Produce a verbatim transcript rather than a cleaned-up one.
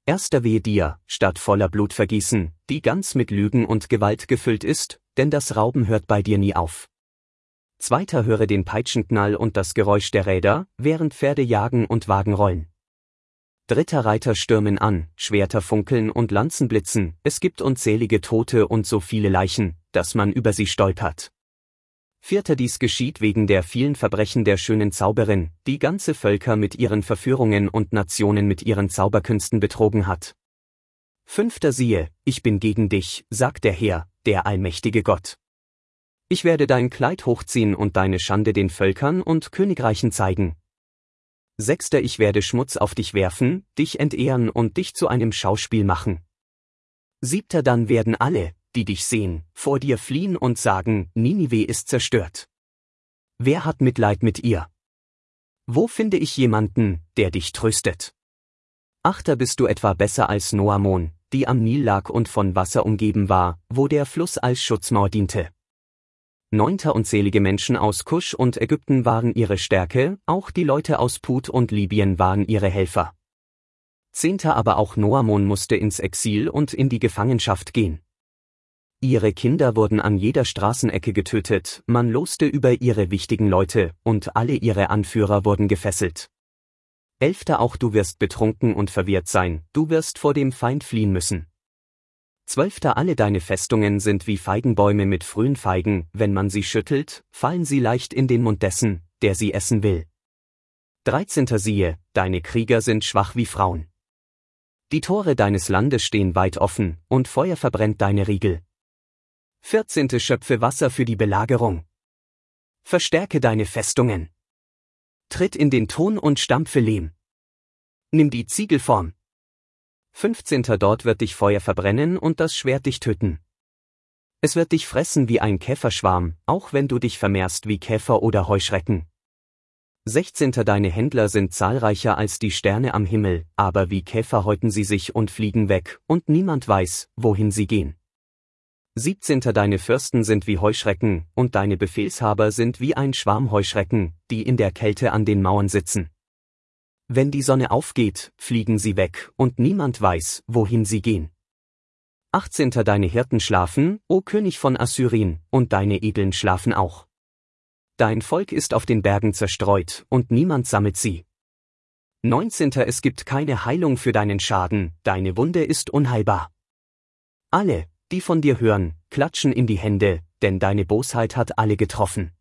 Erster wehe dir, Stadt voller Blutvergießen, die ganz mit Lügen und Gewalt gefüllt ist, denn das Rauben hört bei dir nie auf. Zweiter höre den Peitschenknall und das Geräusch der Räder, während Pferde jagen und Wagen rollen. Dritter Reiter stürmen an, Schwerter funkeln und Lanzen blitzen, es gibt unzählige Tote und so viele Leichen, dass man über sie stolpert. Vierter dies geschieht wegen der vielen Verbrechen der schönen Zauberin, die ganze Völker mit ihren Verführungen und Nationen mit ihren Zauberkünsten betrogen hat. Fünfter siehe, ich bin gegen dich, sagt der Herr, der allmächtige Gott. Ich werde dein Kleid hochziehen und deine Schande den Völkern und Königreichen zeigen. Sechster ich werde Schmutz auf dich werfen, dich entehren und dich zu einem Schauspiel machen. Siebter dann werden alle, die dich sehen, vor dir fliehen und sagen, Ninive ist zerstört. Wer hat Mitleid mit ihr? Wo finde ich jemanden, der dich tröstet? Achter bist du etwa besser als Noamon, die am Nil lag und von Wasser umgeben war, wo der Fluss als Schutzmauer diente. Neunter unzählige Menschen aus Kusch und Ägypten waren ihre Stärke, auch die Leute aus Put und Libyen waren ihre Helfer. Zehnter aber auch Noamon musste ins Exil und in die Gefangenschaft gehen. Ihre Kinder wurden an jeder Straßenecke getötet, man loste über ihre wichtigen Leute, und alle ihre Anführer wurden gefesselt. Elfter auch du wirst betrunken und verwirrt sein, du wirst vor dem Feind fliehen müssen. Zwölfter alle deine Festungen sind wie Feigenbäume mit frühen Feigen, wenn man sie schüttelt, fallen sie leicht in den Mund dessen, der sie essen will. Dreizehnter siehe, deine Krieger sind schwach wie Frauen. Die Tore deines Landes stehen weit offen, und Feuer verbrennt deine Riegel. Vierzehnte schöpfe Wasser für die Belagerung. Verstärke deine Festungen. Tritt in den Ton und stampfe Lehm. Nimm die Ziegelform. Fünfzehnter dort wird dich Feuer verbrennen und das Schwert dich töten. Es wird dich fressen wie ein Käferschwarm, auch wenn du dich vermehrst wie Käfer oder Heuschrecken. Sechzehnter deine Händler sind zahlreicher als die Sterne am Himmel, aber wie Käfer häuten sie sich und fliegen weg, und niemand weiß, wohin sie gehen. Siebzehnter deine Fürsten sind wie Heuschrecken, und deine Befehlshaber sind wie ein Schwarm Heuschrecken, die in der Kälte an den Mauern sitzen. Wenn die Sonne aufgeht, fliegen sie weg, und niemand weiß, wohin sie gehen. Achtzehnter deine Hirten schlafen, o König von Assyrien, und deine Edeln schlafen auch. Dein Volk ist auf den Bergen zerstreut, und niemand sammelt sie. Neunzehnter es gibt keine Heilung für deinen Schaden, deine Wunde ist unheilbar. Alle, die von dir hören, klatschen in die Hände, denn deine Bosheit hat alle getroffen.